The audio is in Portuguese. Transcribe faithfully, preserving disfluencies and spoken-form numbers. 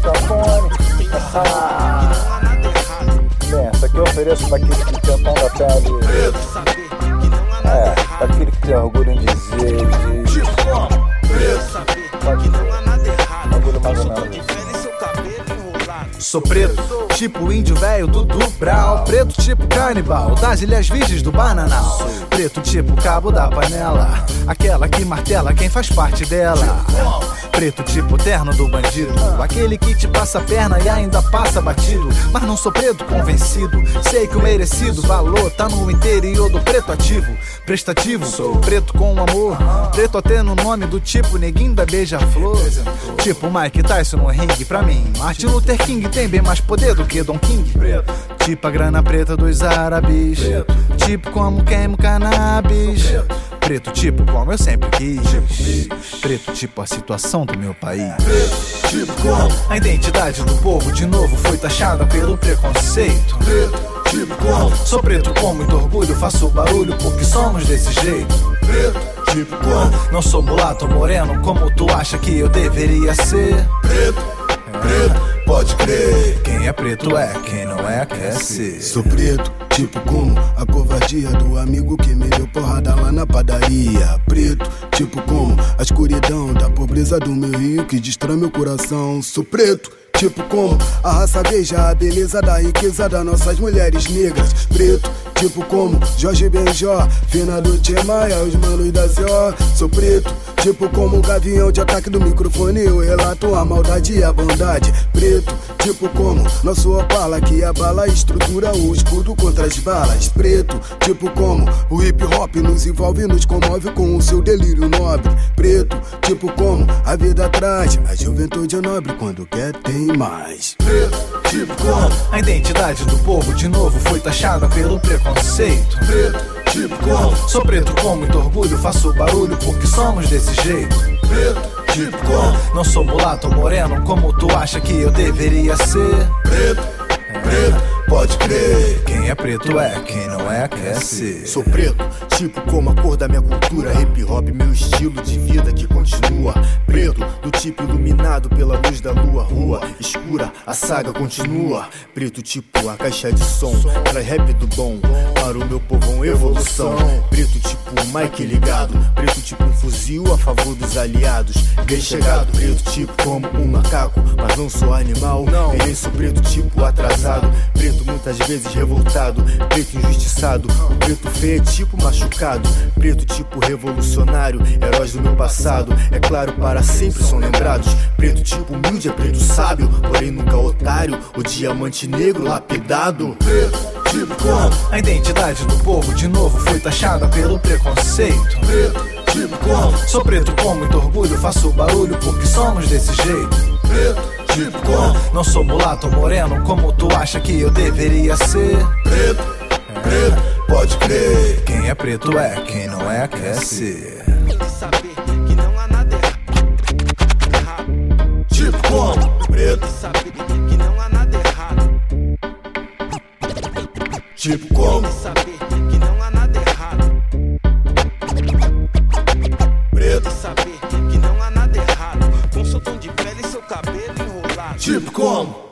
Chantone. Essa... Bem, essa aqui eu ofereço pra aquele que tem o tom da pele. É, pra aquele que tem orgulho em dizer de... Orgulho mais ou menos. Sou preto, tipo índio velho do Brau. Preto tipo canibal, das ilhas virgens do Bananal. Preto tipo cabo da panela, aquela que martela quem faz parte dela. Preto tipo terno do bandido, aquele que te passa a perna e ainda passa batido. Mas não sou preto convencido, sei que o merecido valor tá no interior do preto ativo. Prestativo, sou preto com amor, preto até no nome do tipo neguinho da beija-flor. Tipo Mike Tyson no ringue, pra mim Martin Luther King tem bem mais poder do que Don King. Tipo a grana preta dos árabes, tipo como queimo cannabis. Preto tipo como eu sempre quis, preto tipo a situação do meu país. Tipo como a identidade do povo de novo foi taxada pelo preconceito. Tipo como sou preto com muito orgulho, faço barulho porque somos desse jeito. Tipo como não sou mulato ou moreno como tu acha que eu deveria ser. Preto, preto. Pode crer, quem é preto é, quem não é quer ser. Sou preto, tipo como a covardia do amigo que me deu porrada lá na padaria. Preto, tipo como a escuridão da pobreza do meu rio que destrói meu coração. Sou preto, tipo como a raça beija a beleza da riqueza das nossas mulheres negras. Preto, tipo como Jorge Benjó, finado Tchê Maia, os manos da C O. Sou preto, tipo como o gavião de ataque do microfone, eu relato a maldade e a bondade. Preto, tipo como nosso Opala que abala e estrutura o escudo contra as balas. Preto, tipo como o hip hop nos envolve e nos comove com o seu delírio nobre. Preto, tipo como a vida traz a juventude é nobre quando quer tem mais. Preto, tipo como a identidade do povo de novo foi taxada pelo preconceito. Preto, tipo como sou preto com muito orgulho, faço barulho porque somos desse jeito. Preto, tipo como não sou mulato ou moreno como tu acha que eu deveria ser. Preto, preto, pode crer, quem é preto é, quem não é quer ser. Sou preto, tipo como a cor da minha cultura, hip hop meu estilo de vida que continua. Preto, do tipo iluminado pela luz da lua, rua escura, a saga continua. Preto tipo a caixa de som, traz rap do bom, para o meu povão evolução. Preto tipo Mike ligado, preto tipo um fuzil a favor dos aliados. Bem chegado, preto tipo como um macaco, mas não sou animal, nem sou preto tipo atrasado. Preto muitas vezes revoltado, preto injustiçado, preto feio é tipo machucado. Preto tipo revolucionário, heróis do meu passado, é claro para sempre são lembrados. Preto tipo humilde é preto sábio, porém nunca otário, o diamante negro lapidado. Preto tipo como a identidade do povo de novo foi taxada pelo preconceito. Preto, tipo como sou preto com muito orgulho, faço barulho porque somos desse jeito. Preto, tipo como não sou mulato ou moreno como tu acha que eu deveria ser. Preto, preto, pode crer, quem é preto é, quem não é quer ser. Saber que não há nada errado. Tipo como preto, Saber que não há nada errado. tipo como Saber que não há nada errado. preto, Saber que não há nada errado com seu tom de pele e seu cabelo enrolado. tipo como